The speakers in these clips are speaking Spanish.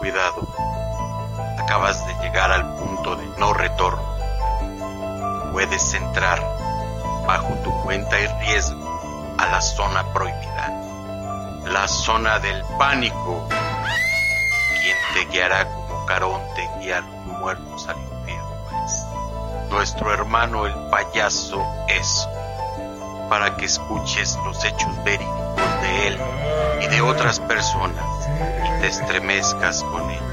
Cuidado, acabas de llegar al punto de no retorno. Puedes entrar bajo tu cuenta y riesgo a la zona prohibida, la zona del pánico. Quien te guiará como Caronte guía a los muertos al infierno es nuestro hermano el payaso Eso, para que escuches los hechos verídicos de él y de otras personas y te estremezcas con él.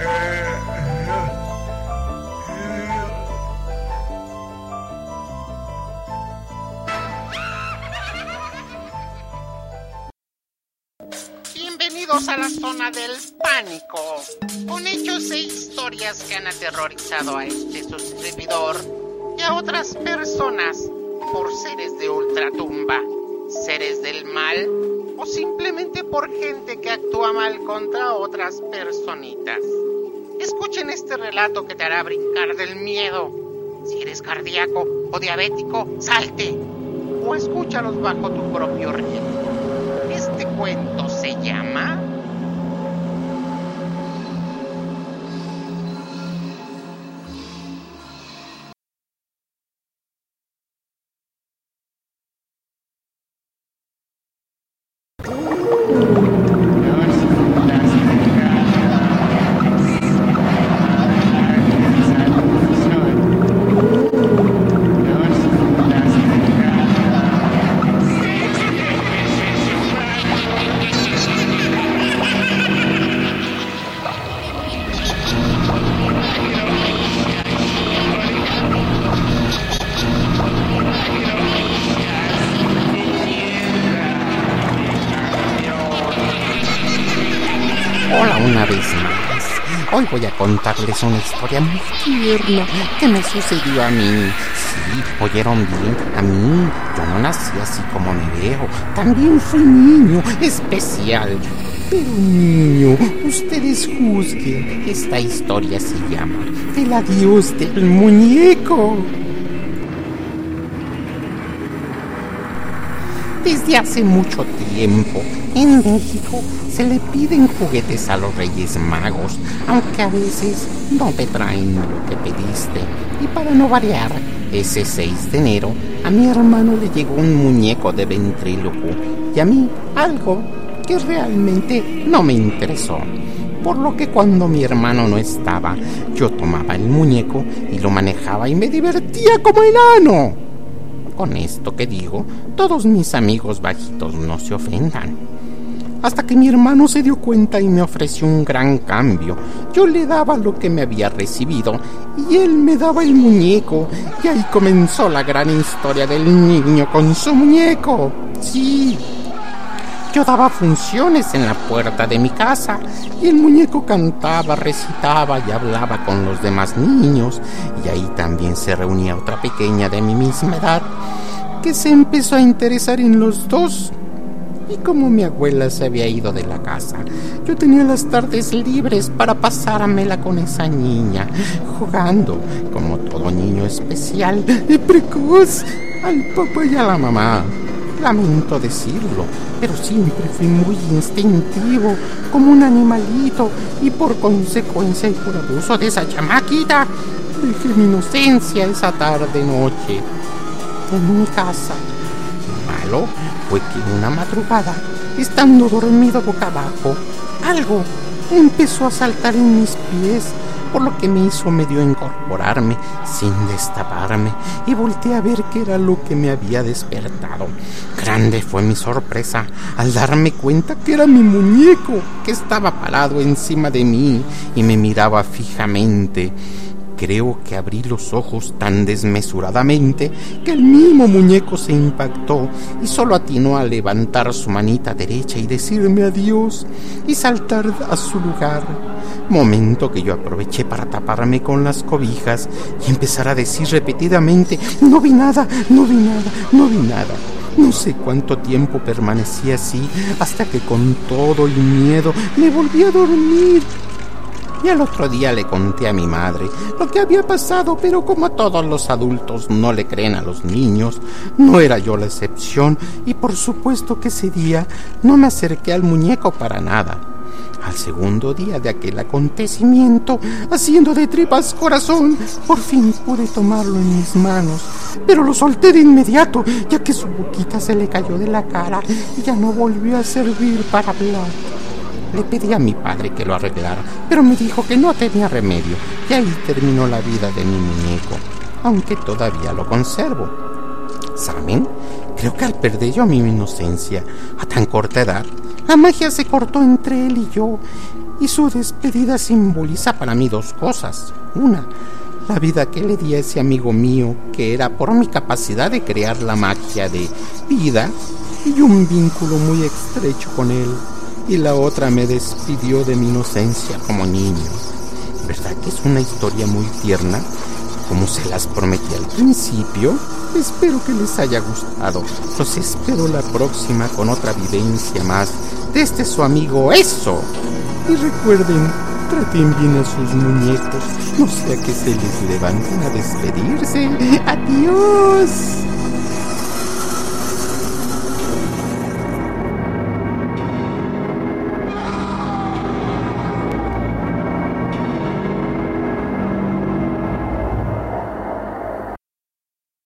Bienvenidos a la zona del pánico, con hechos e historias que han aterrorizado a su servidor y a otras personas por seres de ultratumba, seres del mal o simplemente por gente que actúa mal contra otras personitas. Escuchen este relato que te hará brincar del miedo. Si eres cardíaco o diabético, salte o escúchalos bajo tu propio riesgo. Este cuento se llama Hola una vez más. Hoy voy a contarles una historia muy tierna que me sucedió a mí. Sí, oyeron bien, a mí. Yo no nací así como me veo. También fui niño especial. Pero niño, ustedes juzguen. Esta historia se llama El adiós del muñeco. Desde hace mucho tiempo, en México, se le piden juguetes a los Reyes Magos, aunque a veces no te traen lo que pediste. Y para no variar, ese 6 de enero, a mi hermano le llegó un muñeco de ventríloco y a mí algo que realmente no me interesó. Por lo que cuando mi hermano no estaba, yo tomaba el muñeco y lo manejaba y me divertía como enano. Con esto que digo, todos mis amigos bajitos no se ofendan. Hasta que mi hermano se dio cuenta y me ofreció un gran cambio. Yo le daba lo que me había recibido y él me daba el muñeco. Y ahí comenzó la gran historia del niño con su muñeco. Sí, yo daba funciones en la puerta de mi casa y el muñeco cantaba, recitaba y hablaba con los demás niños. Y ahí también se reunía otra pequeña de mi misma edad que se empezó a interesar en los dos. Y como mi abuela se había ido de la casa, yo tenía las tardes libres para pasármela con esa niña, jugando, como todo niño especial y precoz, al papá y a la mamá. Lamento decirlo, pero siempre fui muy instintivo, como un animalito, y por consecuencia y por abuso de esa chamaquita, dejé mi inocencia esa tarde-noche en mi casa. Lo malo fue que una madrugada, estando dormido boca abajo, algo empezó a saltar en mis pies, por lo que me hizo medio incorporarme sin destaparme y volteé a ver qué era lo que me había despertado. Grande fue mi sorpresa al darme cuenta que era mi muñeco, que estaba parado encima de mí y me miraba fijamente. Creo que abrí los ojos tan desmesuradamente que el mismo muñeco se impactó y solo atinó a levantar su manita derecha y decirme adiós y saltar a su lugar. Momento que yo aproveché para taparme con las cobijas y empezar a decir repetidamente: no vi nada, no vi nada, no vi nada. No sé cuánto tiempo permanecí así hasta que con todo y miedo me volví a dormir. Y al otro día le conté a mi madre lo que había pasado, pero como todos los adultos no le creen a los niños, no era yo la excepción y por supuesto que ese día no me acerqué al muñeco para nada. Al segundo día de aquel acontecimiento, haciendo de tripas corazón, por fin pude tomarlo en mis manos, pero lo solté de inmediato, ya que su boquita se le cayó de la cara y ya no volvió a servir para hablar. Le pedí a mi padre que lo arreglara, pero me dijo que no tenía remedio, y ahí terminó la vida de mi muñeco, aunque todavía lo conservo. ¿Saben? Creo que al perder yo mi inocencia a tan corta edad, la magia se cortó entre él y yo, y su despedida simboliza para mí dos cosas. Una, la vida que le di a ese amigo mío, que era por mi capacidad de crear la magia de vida y un vínculo muy estrecho con él. Y la otra me despidió de mi inocencia como niño. ¿Verdad que es una historia muy tierna? Como se las prometí al principio, espero que les haya gustado. Los espero la próxima con otra vivencia más de su amigo Eso. Y recuerden, traten bien a sus muñecos, no sea que se les levanten a despedirse. ¡Adiós!